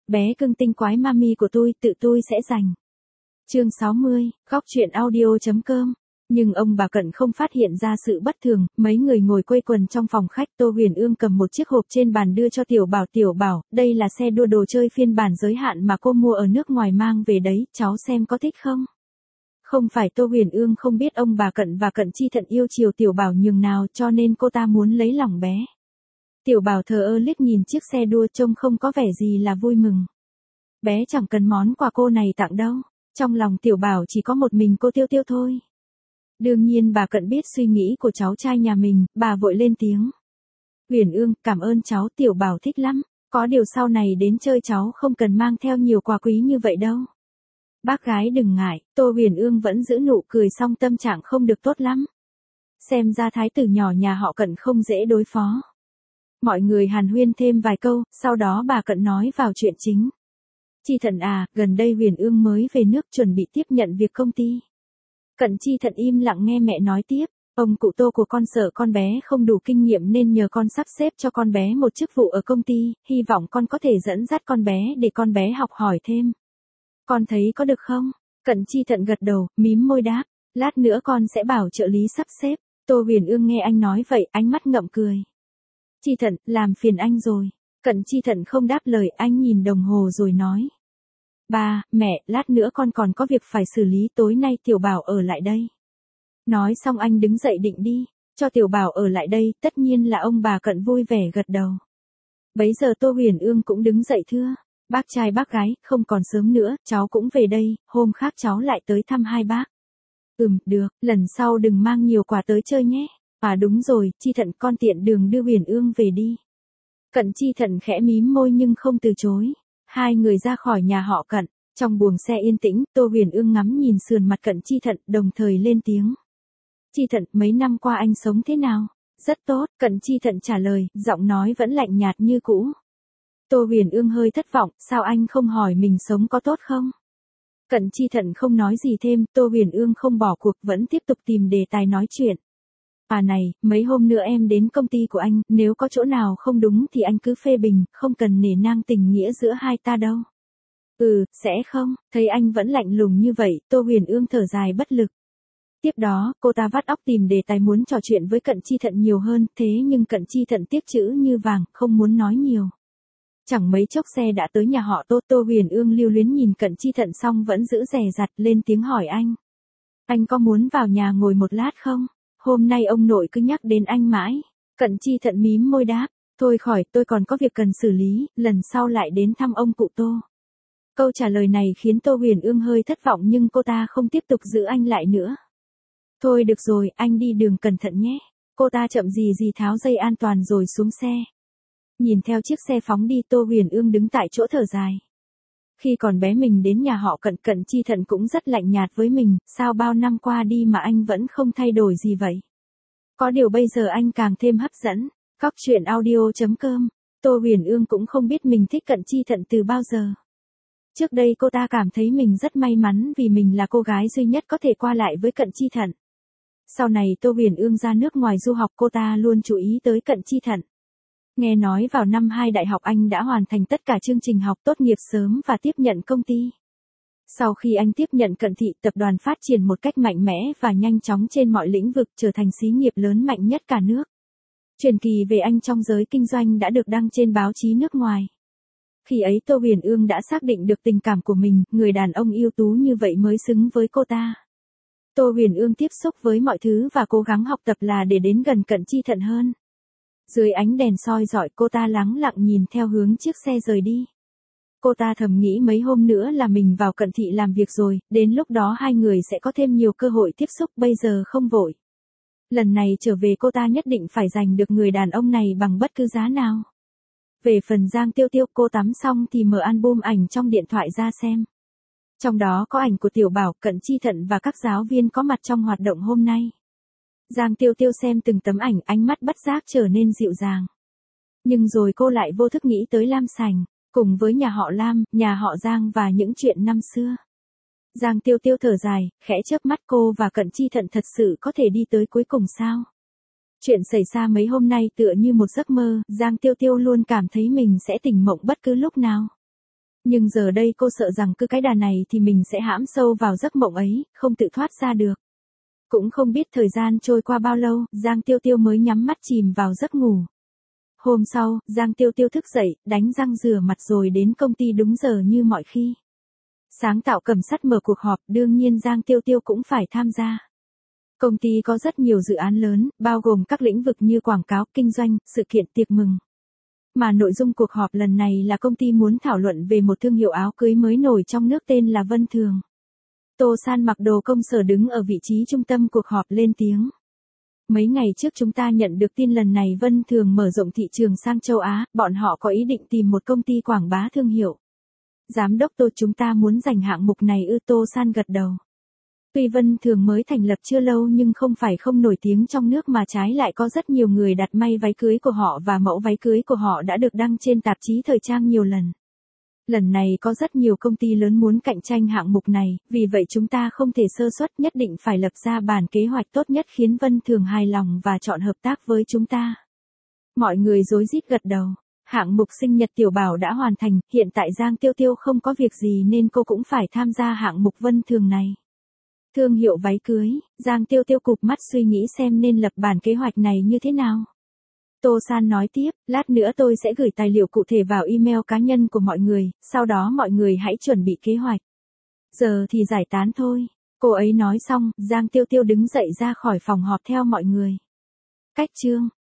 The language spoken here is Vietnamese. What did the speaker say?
bé cưng tinh quái mami của tôi, tự tôi sẽ giành. Chương 60, góc truyện audio.com. Nhưng ông bà Cận không phát hiện ra sự bất thường, mấy người ngồi quây quần trong phòng khách. Tô Huyền Ương cầm một chiếc hộp trên bàn đưa cho Tiểu Bảo, đây là xe đua đồ chơi phiên bản giới hạn mà cô mua ở nước ngoài mang về đấy, cháu xem có thích không? Không phải Tô Huyền Ương không biết ông bà Cận và Cận Chi Thận yêu chiều Tiểu Bảo nhường nào, cho nên cô ta muốn lấy lòng bé. Tiểu Bảo thờ ơ liếc nhìn chiếc xe đua trông không có vẻ gì là vui mừng. Bé chẳng cần món quà cô này tặng đâu, trong lòng Tiểu Bảo chỉ có một mình cô Tiêu Tiêu thôi. Đương nhiên bà Cận biết suy nghĩ của cháu trai nhà mình, bà vội lên tiếng. Huyền Ương, cảm ơn cháu, Tiểu Bảo thích lắm, có điều sau này đến chơi cháu không cần mang theo nhiều quà quý như vậy đâu. Bác gái đừng ngại, Tô Huyền Ương vẫn giữ nụ cười song tâm trạng không được tốt lắm. Xem ra thái tử nhỏ nhà họ Cận không dễ đối phó. Mọi người hàn huyên thêm vài câu, sau đó bà Cận nói vào chuyện chính. Chi Thận à, gần đây Huyền Ương mới về nước chuẩn bị tiếp nhận việc công ty. Cận Chi Thận im lặng nghe mẹ nói tiếp, ông cụ Tô của con sợ con bé không đủ kinh nghiệm nên nhờ con sắp xếp cho con bé một chức vụ ở công ty, hy vọng con có thể dẫn dắt con bé để con bé học hỏi thêm. Con thấy có được không? Cận Chi Thận gật đầu, mím môi đáp, lát nữa con sẽ bảo trợ lý sắp xếp. Tô Huyền Ương nghe anh nói vậy, ánh mắt ngậm cười. Chi Thận, làm phiền anh rồi. Cận Chi Thận không đáp lời, anh nhìn đồng hồ rồi nói. Ba, mẹ, lát nữa con còn có việc phải xử lý, tối nay Tiểu Bảo ở lại đây. Nói xong anh đứng dậy định đi, cho Tiểu Bảo ở lại đây, tất nhiên là ông bà Cận vui vẻ gật đầu. Bấy giờ Tô Huyền Ương cũng đứng dậy thưa, bác trai bác gái, không còn sớm nữa, cháu cũng về đây, hôm khác cháu lại tới thăm hai bác. Được, lần sau đừng mang nhiều quà tới chơi nhé. À đúng rồi, Chi Thận con tiện đường đưa Huyền Ương về đi. Cận Chi Thận khẽ mím môi nhưng không từ chối. Hai người ra khỏi nhà họ Cận, trong buồng xe yên tĩnh, Tô Huyền Ương ngắm nhìn sườn mặt Cận Chi Thận, đồng thời lên tiếng. Chi Thận, mấy năm qua anh sống thế nào? Rất tốt, Cận Chi Thận trả lời, giọng nói vẫn lạnh nhạt như cũ. Tô Huyền Ương hơi thất vọng, sao anh không hỏi mình sống có tốt không? Cận Chi Thận không nói gì thêm, Tô Huyền Ương không bỏ cuộc, vẫn tiếp tục tìm đề tài nói chuyện. À này, mấy hôm nữa em đến công ty của anh, nếu có chỗ nào không đúng thì anh cứ phê bình, không cần nể nang tình nghĩa giữa hai ta đâu. Sẽ không, thấy anh vẫn lạnh lùng như vậy, Tô Huyền Ương thở dài bất lực. Tiếp đó, cô ta vắt óc tìm đề tài muốn trò chuyện với Cận Chi Thận nhiều hơn, thế nhưng Cận Chi Thận tiếc chữ như vàng, không muốn nói nhiều. Chẳng mấy chốc xe đã tới nhà họ Tô. Tô Huyền Ương lưu luyến nhìn Cận Chi Thận xong vẫn giữ dè dặt, lên tiếng hỏi anh. Anh có muốn vào nhà ngồi một lát không? Hôm nay ông nội cứ nhắc đến anh mãi. Cận Chi Thận mím môi đáp, thôi khỏi, tôi còn có việc cần xử lý, lần sau lại đến thăm ông cụ Tô. Câu trả lời này khiến Tô Huyền Ương hơi thất vọng nhưng cô ta không tiếp tục giữ anh lại nữa. Thôi được rồi, anh đi đường cẩn thận nhé. Cô ta chậm gì gì tháo dây an toàn rồi xuống xe. Nhìn theo chiếc xe phóng đi, Tô Huyền Ương đứng tại chỗ thở dài. Khi còn bé mình đến nhà họ Cận, Cận Chi Thận cũng rất lạnh nhạt với mình, sao bao năm qua đi mà anh vẫn không thay đổi gì vậy? Có điều bây giờ anh càng thêm hấp dẫn. Góc truyện audio.com. Tô Huyền Ương cũng không biết mình thích Cận Chi Thận từ bao giờ. Trước đây cô ta cảm thấy mình rất may mắn vì mình là cô gái duy nhất có thể qua lại với Cận Chi Thận. Sau này Tô Huyền Ương ra nước ngoài du học, cô ta luôn chú ý tới Cận Chi Thận. Nghe nói vào năm 2 đại học anh đã hoàn thành tất cả chương trình học, tốt nghiệp sớm và tiếp nhận công ty. Sau khi anh tiếp nhận Cận Thị, tập đoàn phát triển một cách mạnh mẽ và nhanh chóng trên mọi lĩnh vực, trở thành xí nghiệp lớn mạnh nhất cả nước. Truyền kỳ về anh trong giới kinh doanh đã được đăng trên báo chí nước ngoài. Khi ấy Tô Huyền Ương đã xác định được tình cảm của mình, người đàn ông ưu tú như vậy mới xứng với cô ta. Tô Huyền Ương tiếp xúc với mọi thứ và cố gắng học tập là để đến gần Cận Chi Thận hơn. Dưới ánh đèn soi rọi, cô ta lắng lặng nhìn theo hướng chiếc xe rời đi. Cô ta thầm nghĩ mấy hôm nữa là mình vào Cận Thị làm việc rồi, đến lúc đó hai người sẽ có thêm nhiều cơ hội tiếp xúc, bây giờ không vội. Lần này trở về cô ta nhất định phải giành được người đàn ông này bằng bất cứ giá nào. Về phần Giang Tiêu Tiêu, cô tắm xong thì mở album ảnh trong điện thoại ra xem. Trong đó có ảnh của Tiểu Bảo, Cận Chi Thận và các giáo viên có mặt trong hoạt động hôm nay. Giang Tiêu Tiêu xem từng tấm ảnh, ánh mắt bất giác trở nên dịu dàng. Nhưng rồi cô lại vô thức nghĩ tới Lam Sành, cùng với nhà họ Lam, nhà họ Giang và những chuyện năm xưa. Giang Tiêu Tiêu thở dài, khẽ chớp mắt, cô và Cận Chi Thận thật sự có thể đi tới cuối cùng sao? Chuyện xảy ra mấy hôm nay tựa như một giấc mơ, Giang Tiêu Tiêu luôn cảm thấy mình sẽ tỉnh mộng bất cứ lúc nào. Nhưng giờ đây cô sợ rằng cứ cái đà này thì mình sẽ hãm sâu vào giấc mộng ấy, không tự thoát ra được. Cũng không biết thời gian trôi qua bao lâu, Giang Tiêu Tiêu mới nhắm mắt chìm vào giấc ngủ. Hôm sau, Giang Tiêu Tiêu thức dậy, đánh răng rửa mặt rồi đến công ty đúng giờ như mọi khi. Sáng tạo cầm sắt mở cuộc họp, đương nhiên Giang Tiêu Tiêu cũng phải tham gia. Công ty có rất nhiều dự án lớn, bao gồm các lĩnh vực như quảng cáo, kinh doanh, sự kiện, tiệc mừng. Mà nội dung cuộc họp lần này là công ty muốn thảo luận về một thương hiệu áo cưới mới nổi trong nước tên là Vân Thường. Tô San mặc đồ công sở đứng ở vị trí trung tâm cuộc họp lên tiếng. Mấy ngày trước chúng ta nhận được tin lần này Vân Thường mở rộng thị trường sang châu Á, bọn họ có ý định tìm một công ty quảng bá thương hiệu. Giám đốc Tô, chúng ta muốn giành hạng mục này ư? Tô San gật đầu. Tuy Vân Thường mới thành lập chưa lâu nhưng không phải không nổi tiếng trong nước mà trái lại có rất nhiều người đặt may váy cưới của họ và mẫu váy cưới của họ đã được đăng trên tạp chí thời trang nhiều lần. Lần này có rất nhiều công ty lớn muốn cạnh tranh hạng mục này, vì vậy chúng ta không thể sơ suất, nhất định phải lập ra bản kế hoạch tốt nhất khiến Vân Thường hài lòng và chọn hợp tác với chúng ta. Mọi người rối rít gật đầu. Hạng mục sinh nhật tiểu bảo đã hoàn thành, hiện tại Giang Tiêu Tiêu không có việc gì nên cô cũng phải tham gia hạng mục Vân Thường này. Thương hiệu váy cưới, Giang Tiêu Tiêu cụp mắt suy nghĩ xem nên lập bản kế hoạch này như thế nào. Tô San nói tiếp, lát nữa tôi sẽ gửi tài liệu cụ thể vào email cá nhân của mọi người, sau đó mọi người hãy chuẩn bị kế hoạch. Giờ thì giải tán thôi. Cô ấy nói xong, Giang Tiêu Tiêu đứng dậy ra khỏi phòng họp theo mọi người. Cách chương